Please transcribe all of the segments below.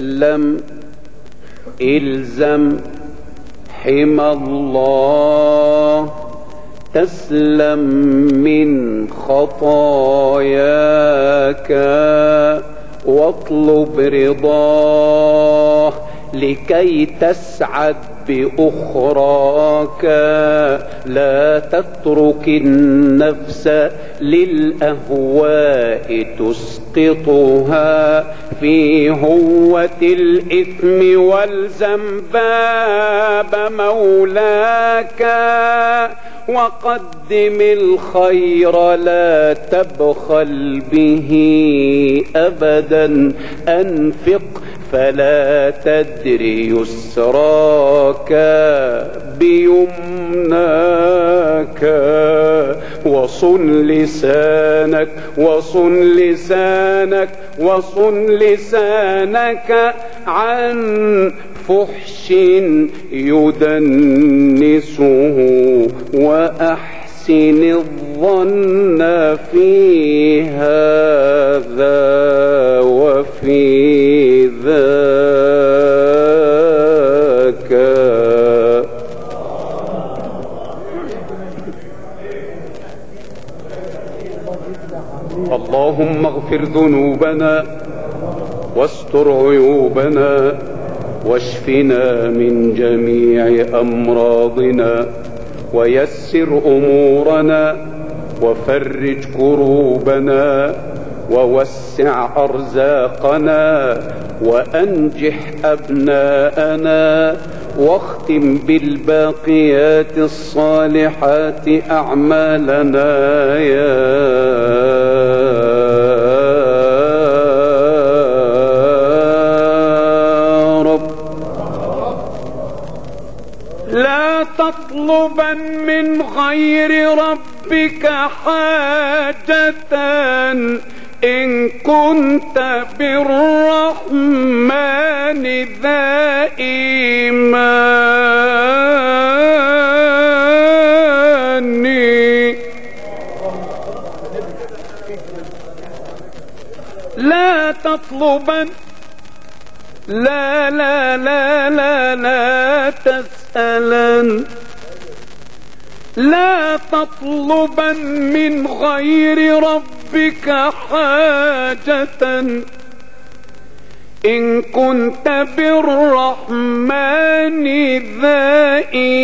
تسلم الزم حمى الله، تسلم من خطاياك واطلب رضاه لكي تسعد بأخراك. لا تترك النفس للأهواء تسقطها في هوة الإثم، والزم باب مولاك وقدم الخير لا تبخل به أبدا. أنفق فلا تدري يسراك بيمناك، وصن لسانك وصن لسانك وصن لسانك عن فحش يدنسه، وأحسن الظن في هذا وفي ذاك. اللهم اغفر ذنوبنا واستر عيوبنا واشفنا من جميع أمراضنا، ويسر أمورنا وفرج كروبنا ووسع أرزاقنا وأنجح أبناءنا، واختم بالباقيات الصالحات أعمالنا يا رب. لا تطلبا من غير ربك حاجة إن كنت بالرحمن ذا إيمان. لا تطلبا لا لا لا لا لا تسألا، لا تطلبا من غير ربك حاجة إن كنت بالرحمن ذا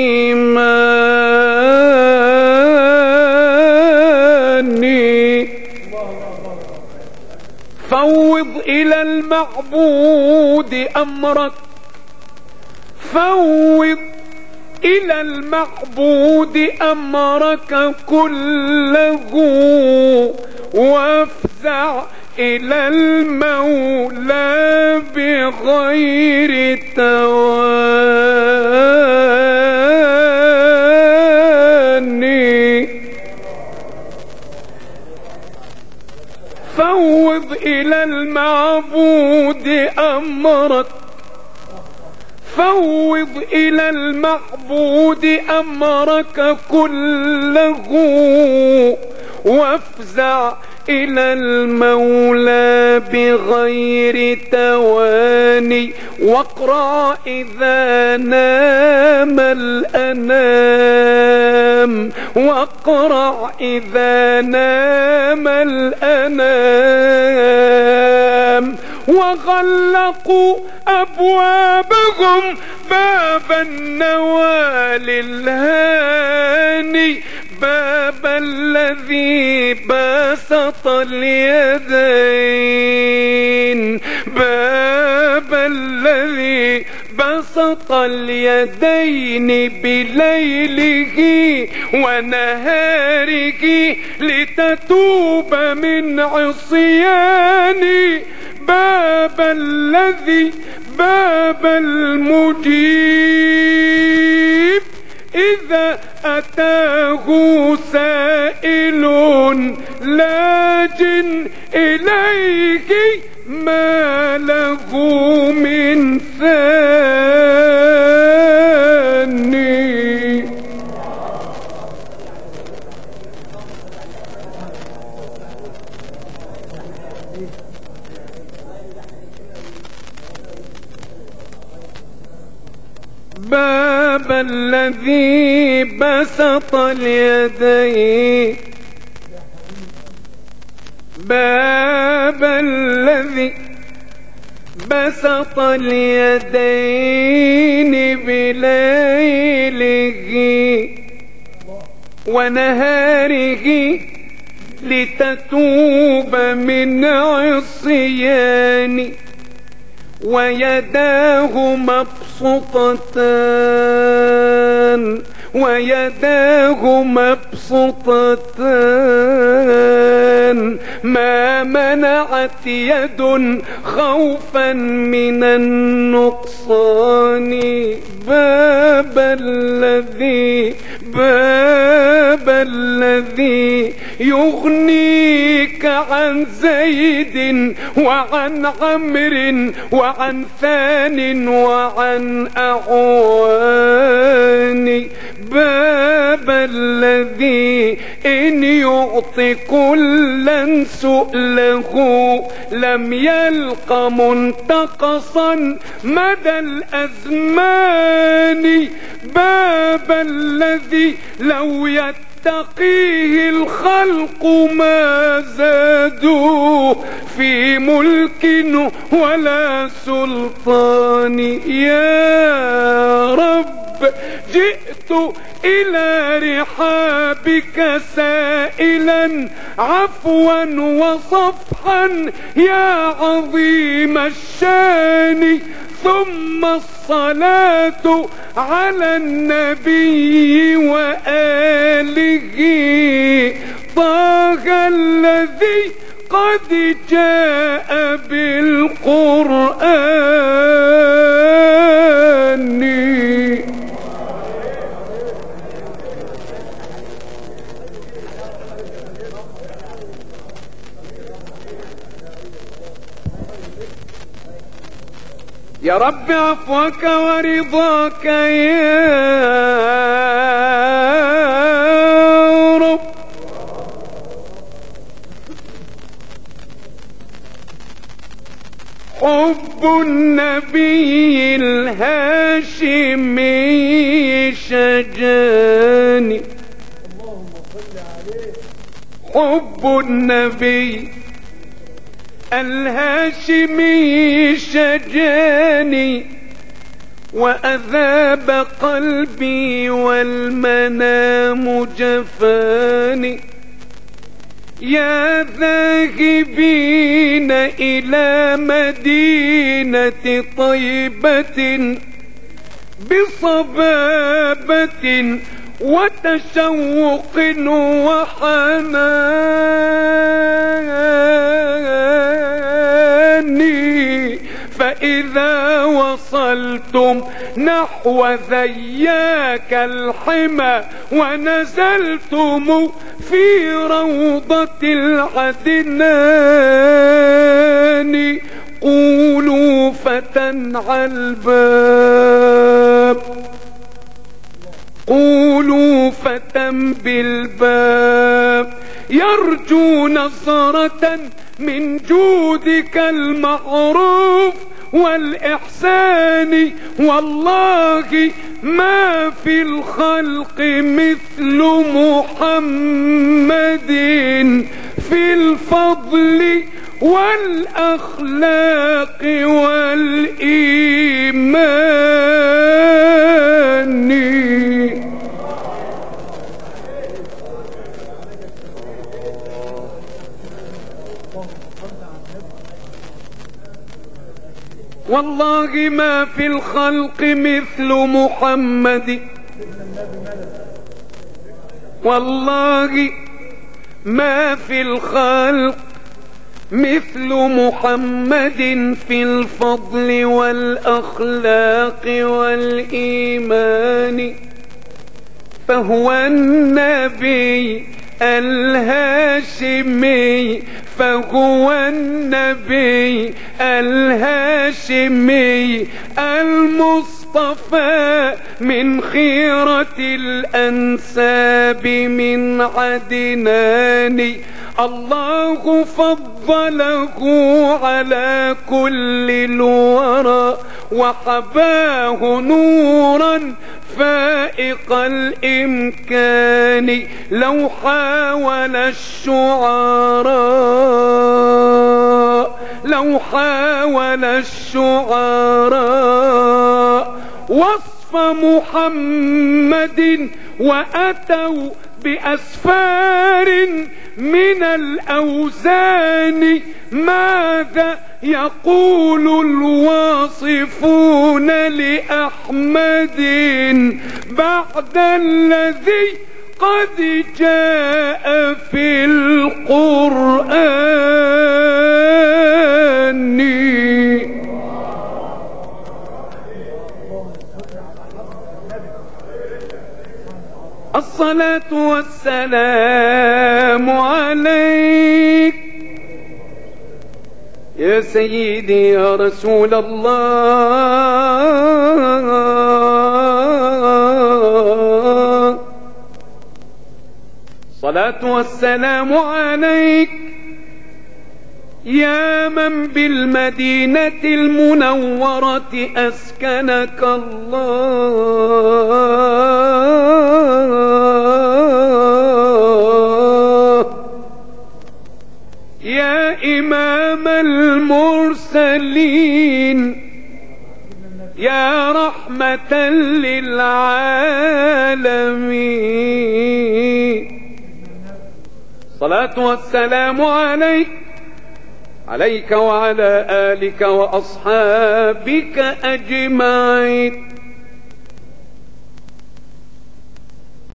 إيمان. فوض إلى المعبود أمرك، فوض إلى المعبود أمرك كله، وافزع إلى المولى بغير تواني. فوض إلى المعبود أمرك، فوض إلى المعبود أمرك كله، وافزع إلى المولى بغير تواني. واقرأ إذا نام الأنام، واقرأ إذا نام الأنام، وغلقوا أبوابهم باب النوال الهاني، باب الذي بسط اليدين، باب الذي بسط اليدين بليله ونهاره لتتوب من عصياني، باب الذي باب المجيب إذا أتاه سائل لاج إليه ما له من ثاني. باب الذي بسط اليدين، باب الذي بسط اليدين بليله ونهاره لتتوب من عصيان، ويداه مبسوطتان، ويداه مبسوطتان، ما منعت يد خوفا من النقصان. باب الذي يغنيك عن زيد وعن عمرو وعن ثان وعن أعوان. باب الذي إن يعطي كلا سؤله لم يلق منتقصا مدى الأزمان. باب الذي لو يتقيه الخلق ما زادوه في ملك ولا سلطان. يا رب جئت إلى رحابك سائلا عفوا وصفحا يا عظيم الشان. ثم الصلاة على النبي وآله طه الذي قد جاء بالقرآن. يا رب عفوك ورضاك يا رب. حب النبي الهاشمي شجاني، حب النبي الهاشمي شجاني، وأذاب قلبي والمنام جفاني. يا ذاهبين إلى مدينة طيبة بصبابة وتشوق وحنان، فإذا وصلتم نحو ذياك الحمى ونزلتم في روضة العدنان، قولوا فتى على الباب، قولوا فتى بالباب يرجو نظرة من جودك المعروف والإحسان. والله ما في الخلق مثل محمد في الفضل والأخلاق والإيمان. والله ما في الخلق مثل محمد، والله ما في الخلق مثل محمد في الفضل والأخلاق والإيمان. فهو النبي الهاشمي، فهو النبي الهاشمي المصطفى من خيرة الأنساب من عدنان. الله فضله على كل الورى وحباه نورا فائق الإمكان. لو حاول الشعراء وصف محمد وأتوا بأسفار من الأوزان، ماذا يقول الواصفون لأحمد بعد الذي قد جاء في القرآن؟ الصلاة والسلام عليك يا سيدي يا رسول الله. الصلاة والسلام عليك يا من بالمدينة المنورة أسكنك الله، يا إمام المرسلين، يا رحمة للعالمين. الصلاة والسلام عليك وعلى آلك وأصحابك أجمعين.